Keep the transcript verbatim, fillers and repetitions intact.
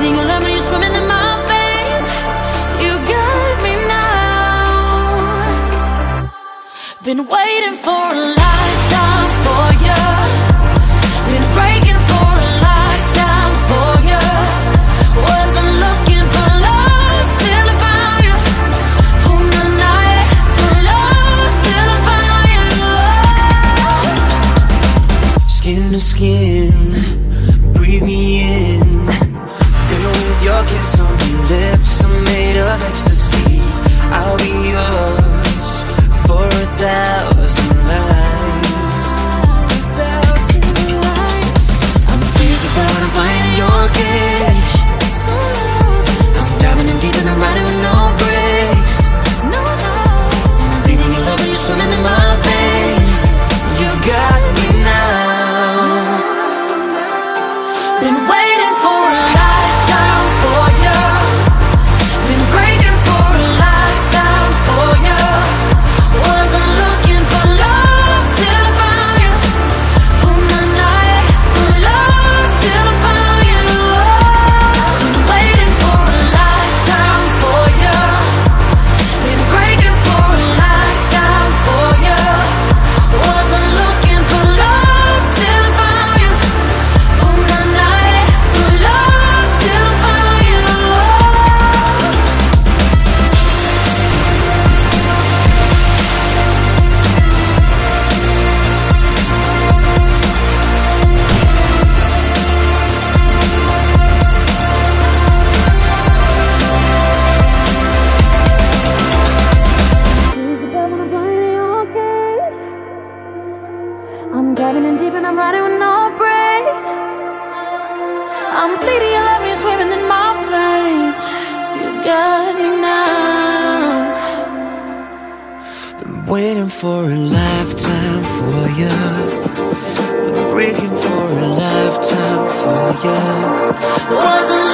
bleeding your love when you're swimming in my veins. You got me now. Been waiting for a lifetime for you. Been breaking for a lifetime for you. Wasn't looking for love till I found you. Oh, no, not for love till I found you. Skin to skin, breathe me in. Fill with your kiss on your lips. I'm made of ecstasy. I'll be yours for a thousand lives. I'm tears apart, I'm finding your cage. I'm diving in deep and I'm riding with no brakes. I'm bleeding your love when you're swimming in my veins. You've got me now. Been waiting for a lifetime for you. Been breaking for a lifetime for you. Wasn't looking for love till I found you. Oh, my night for love till I found you. Been waiting for a lifetime for you. Been breaking for a lifetime for you. Wasn't looking for love till I found you. Oh, my night for love till I found you. I'm diving in deep and I'm riding with no brakes. I'm bleeding your love, you're swimming in my veins. You got me now. Been waiting for a lifetime for you. Been breaking for a lifetime for you. Wasn't